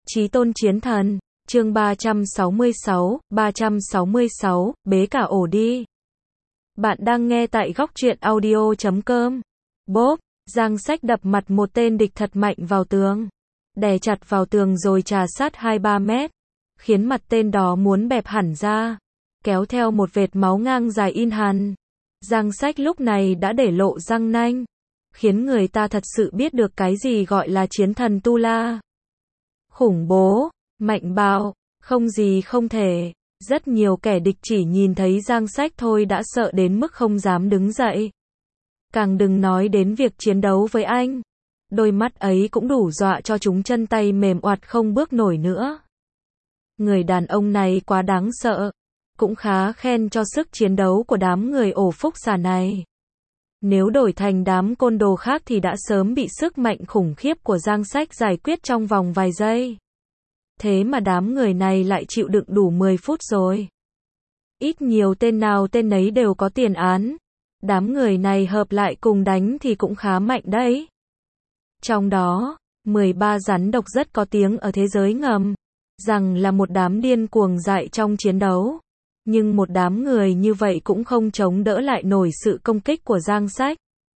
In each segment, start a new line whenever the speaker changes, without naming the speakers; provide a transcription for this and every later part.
Chí tôn chiến thần, chương 366, bế cả ổ đi. Bạn đang nghe tại góc truyện audio.com. Bốp, Giang Sách đập mặt một tên địch thật mạnh vào tường. Đè chặt vào tường rồi trà sát 2-3 mét. Khiến mặt tên đó muốn bẹp hẳn ra. Kéo theo một vệt máu ngang dài in hằn. Giang Sách lúc này đã để lộ răng nanh. Khiến người ta thật sự biết được cái gì gọi là chiến thần Tu La. Khủng bố, mạnh bạo, không gì không thể. Rất nhiều kẻ địch chỉ nhìn thấy Giang Sách thôi đã sợ đến mức không dám đứng dậy. Càng đừng nói đến việc chiến đấu với anh. Đôi mắt ấy cũng đủ dọa cho chúng chân tay mềm oặt không bước nổi nữa. Người đàn ông này quá đáng sợ. Cũng khá khen cho sức chiến đấu của đám người ổ phúc xà này. Nếu đổi thành đám côn đồ khác thì đã sớm bị sức mạnh khủng khiếp của Giang Sách giải quyết trong vòng vài giây. Thế mà đám người này lại chịu đựng đủ 10 phút rồi. Ít nhiều tên nào tên nấy đều có tiền án. Đám người này hợp lại cùng đánh thì cũng khá mạnh đấy. Trong đó, 13 rắn độc rất có tiếng ở thế giới ngầm. Rằng là một đám điên cuồng dại trong chiến đấu. Nhưng một đám người như vậy cũng không chống đỡ lại nổi sự công kích của Giang Sách.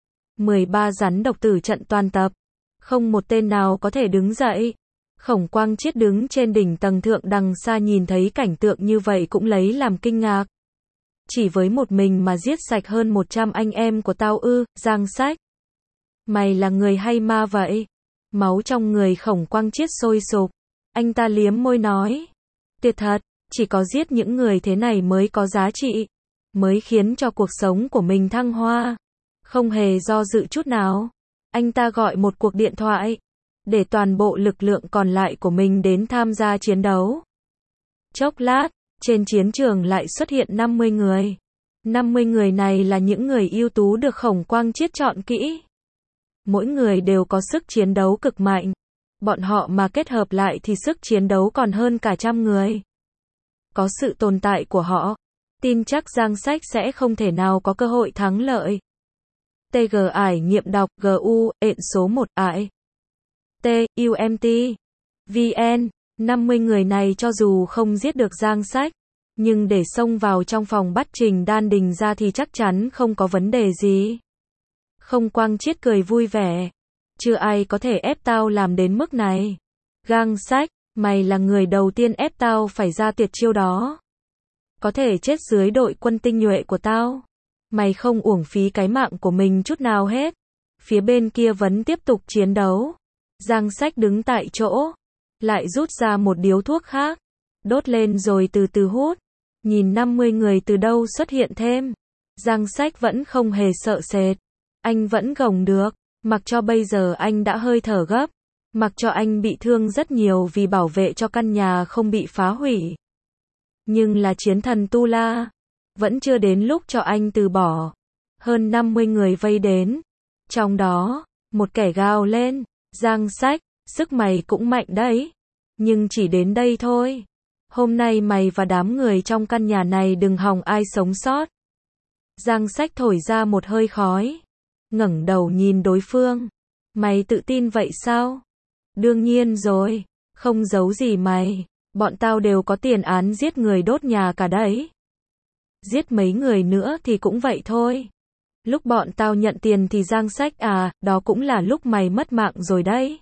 13 rắn độc tử trận toàn tập. Không một tên nào có thể đứng dậy. Khổng Quang Chiết đứng trên đỉnh tầng thượng đằng xa nhìn thấy cảnh tượng như vậy cũng lấy làm kinh ngạc. Chỉ với một mình mà giết sạch hơn 100 anh em của tao ư, Giang Sách. Mày là người hay ma vậy? Máu trong người Khổng Quang Chiết sôi sục. Anh ta liếm môi nói. Tuyệt thật, chỉ có giết những người thế này mới có giá trị. Mới khiến cho cuộc sống của mình thăng hoa. Không hề do dự chút nào. Anh ta gọi một cuộc điện thoại. Để toàn bộ lực lượng còn lại của mình đến tham gia chiến đấu. Chốc lát, trên chiến trường lại xuất hiện 50 người. 50 người này là những người ưu tú được Khổng Quang Chiết chọn kỹ. Mỗi người đều có sức chiến đấu cực mạnh. Bọn họ mà kết hợp lại thì sức chiến đấu còn hơn cả 100 người. Có sự tồn tại của họ, tin chắc Giang Sách sẽ không thể nào có cơ hội thắng lợi. TG ải nghiệm đọc GU, ện số 1 ải. T, UMT, VN, 50 người này cho dù không giết được Giang Sách, nhưng để xông vào trong phòng bắt Trình Đan Đình ra thì chắc chắn không có vấn đề gì. Khổng Quang Chiết cười vui vẻ. Chưa ai có thể ép tao làm đến mức này. Giang Sách, mày là người đầu tiên ép tao phải ra tuyệt chiêu đó. Có thể chết dưới đội quân tinh nhuệ của tao. Mày không uổng phí cái mạng của mình chút nào hết. Phía bên kia vẫn tiếp tục chiến đấu. Giang Sách đứng tại chỗ. Lại rút ra một điếu thuốc khác. Đốt lên rồi từ từ hút. Nhìn 50 người từ đâu xuất hiện thêm. Giang Sách vẫn không hề sợ sệt. Anh vẫn gồng được. Mặc cho bây giờ anh đã hơi thở gấp. Mặc cho anh bị thương rất nhiều vì bảo vệ cho căn nhà không bị phá hủy. Nhưng là chiến thần Tu La. Vẫn chưa đến lúc cho anh từ bỏ. Hơn 50 người vây đến. Trong đó, một kẻ gào lên. Giang Sách, sức mày cũng mạnh đấy. Nhưng chỉ đến đây thôi. Hôm nay mày và đám người trong căn nhà này đừng hòng ai sống sót. Giang Sách thổi ra một hơi khói. Ngẩng đầu nhìn đối phương. Mày tự tin vậy sao? Đương nhiên rồi. Không giấu gì mày. Bọn tao đều có tiền án giết người đốt nhà cả đấy. Giết mấy người nữa thì cũng vậy thôi. Lúc bọn tao nhận tiền thì Giang Sách à, đó cũng là lúc mày mất mạng rồi đấy.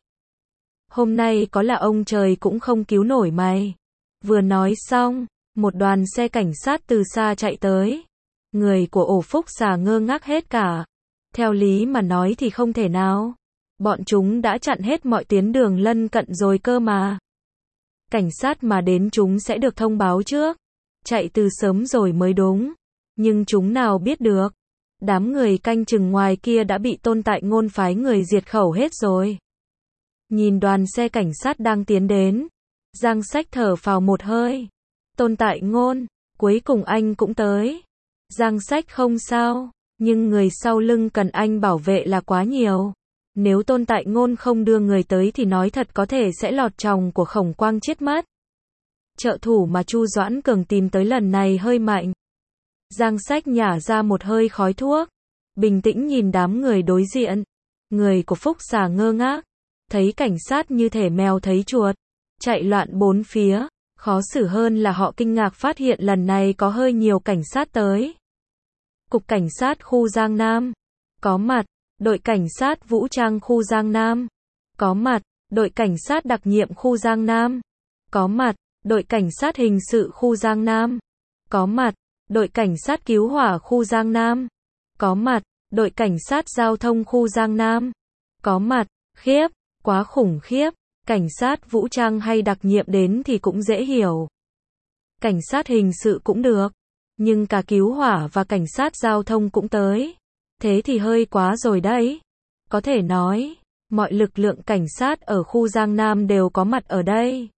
Hôm nay có là ông trời cũng không cứu nổi mày. Vừa nói xong, một đoàn xe cảnh sát từ xa chạy tới. Người của ổ phúc xà ngơ ngác hết cả. Theo lý mà nói thì không thể nào. Bọn chúng đã chặn hết mọi tuyến đường lân cận rồi cơ mà. Cảnh sát mà đến chúng sẽ được thông báo trước. Chạy từ sớm rồi mới đúng. Nhưng chúng nào biết được. Đám người canh chừng ngoài kia đã bị Tôn Tại Ngôn phái người diệt khẩu hết rồi. Nhìn đoàn xe cảnh sát đang tiến đến. Giang Sách thở phào một hơi. Tôn Tại Ngôn, cuối cùng anh cũng tới. Giang Sách không sao. Nhưng người sau lưng cần anh bảo vệ là quá nhiều. Nếu Tôn Tại Ngôn không đưa người tới thì nói thật có thể sẽ lọt tròng của Khổng Quang Chiết mất. Trợ thủ mà Chu Doãn Cường tìm tới lần này hơi mạnh. Giang Sách nhả ra một hơi khói thuốc. Bình tĩnh nhìn đám người đối diện. Người của Phúc xà ngơ ngác. Thấy cảnh sát như thể mèo thấy chuột. chạy loạn bốn phía. Khó xử hơn là họ kinh ngạc phát hiện lần này có hơi nhiều cảnh sát tới. Cục Cảnh sát khu Giang Nam có mặt, đội cảnh sát vũ trang khu Giang Nam có mặt, đội cảnh sát đặc nhiệm khu Giang Nam có mặt, đội cảnh sát hình sự khu Giang Nam có mặt, đội cảnh sát cứu hỏa khu Giang Nam có mặt, đội cảnh sát giao thông khu Giang Nam có mặt. Khiếp, quá khủng khiếp. Cảnh sát vũ trang hay đặc nhiệm đến thì cũng dễ hiểu. Cảnh sát hình sự cũng được, nhưng cả cứu hỏa và cảnh sát giao thông cũng tới. Thế thì hơi quá rồi đấy. Có thể nói, mọi lực lượng cảnh sát ở khu Giang Nam đều có mặt ở đây.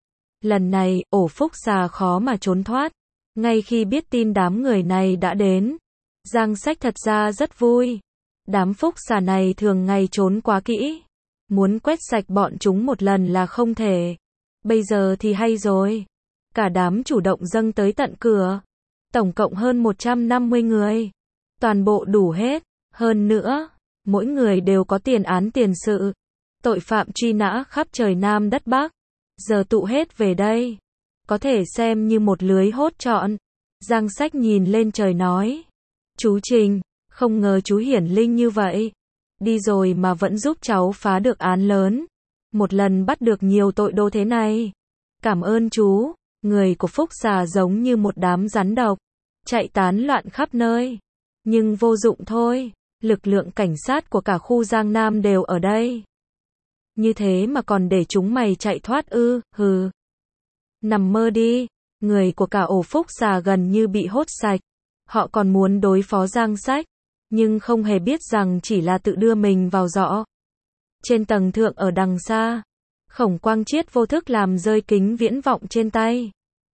Lần này, ổ Phúc Xà khó mà trốn thoát. Ngay khi biết tin đám người này đã đến, Giang Sách thật ra rất vui. Đám Phúc Xà này thường ngày trốn quá kỹ. Muốn quét sạch bọn chúng một lần là không thể. Bây giờ thì hay rồi. Cả đám chủ động dâng tới tận cửa. Tổng cộng hơn 150 người. Toàn bộ đủ hết. Hơn nữa, mỗi người đều có tiền án tiền sự. Tội phạm truy nã khắp trời Nam đất Bắc. Giờ tụ hết về đây. Có thể xem như một lưới hốt trọn. Giang Sách nhìn lên trời nói. Chú Trình, không ngờ chú hiển linh như vậy. Đi rồi mà vẫn giúp cháu phá được án lớn. Một lần bắt được nhiều tội đồ thế này. Cảm ơn chú. Người của Phúc Xà giống như một đám rắn độc. Chạy tán loạn khắp nơi. Nhưng vô dụng thôi. Lực lượng cảnh sát của cả khu Giang Nam đều ở đây. Như thế mà còn để chúng mày chạy thoát ư, hừ. Nằm mơ đi. Người của cả ổ Phúc Xà gần như bị hốt sạch. Họ còn muốn đối phó Giang Sách. Nhưng không hề biết rằng chỉ là tự đưa mình vào giỏ. Trên tầng thượng ở đằng xa, Khổng Quang Chiết vô thức làm rơi kính viễn vọng trên tay.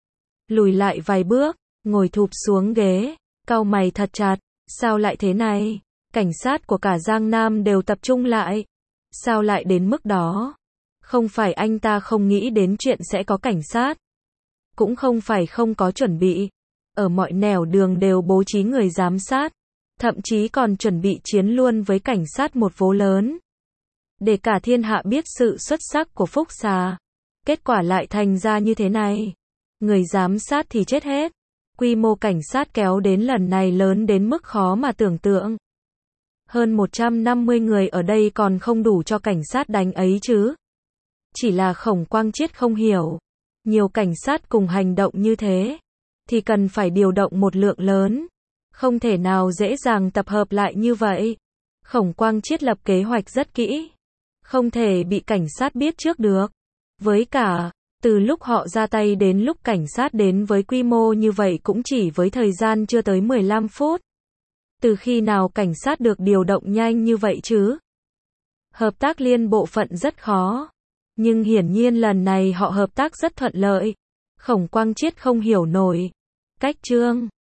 Lùi lại vài bước, ngồi thụp xuống ghế, cau mày thật chặt. Sao lại thế này? Cảnh sát của cả Giang Nam đều tập trung lại. Sao lại đến mức đó? Không phải anh ta không nghĩ đến chuyện sẽ có cảnh sát. Cũng không phải không có chuẩn bị. Ở mọi nẻo đường đều bố trí người giám sát. Thậm chí còn chuẩn bị chiến luôn với cảnh sát một vố lớn. Để cả thiên hạ biết sự xuất sắc của Phúc Xà. Kết quả lại thành ra như thế này. Người giám sát thì chết hết. Quy mô cảnh sát kéo đến lần này lớn đến mức khó mà tưởng tượng. Hơn 150 người ở đây còn không đủ cho cảnh sát đánh ấy chứ. Chỉ là Khổng Quang Chiết không hiểu. Nhiều cảnh sát cùng hành động như thế. Thì cần phải điều động một lượng lớn. Không thể nào dễ dàng tập hợp lại như vậy. Khổng Quang Chiết lập kế hoạch rất kỹ. Không thể bị cảnh sát biết trước được. Với cả, từ lúc họ ra tay đến lúc cảnh sát đến với quy mô như vậy cũng chỉ với thời gian chưa tới 15 phút. Từ khi nào cảnh sát được điều động nhanh như vậy chứ? Hợp tác liên bộ phận rất khó. Nhưng hiển nhiên lần này họ hợp tác rất thuận lợi. Khổng Quang Chiết không hiểu nổi. Cách trương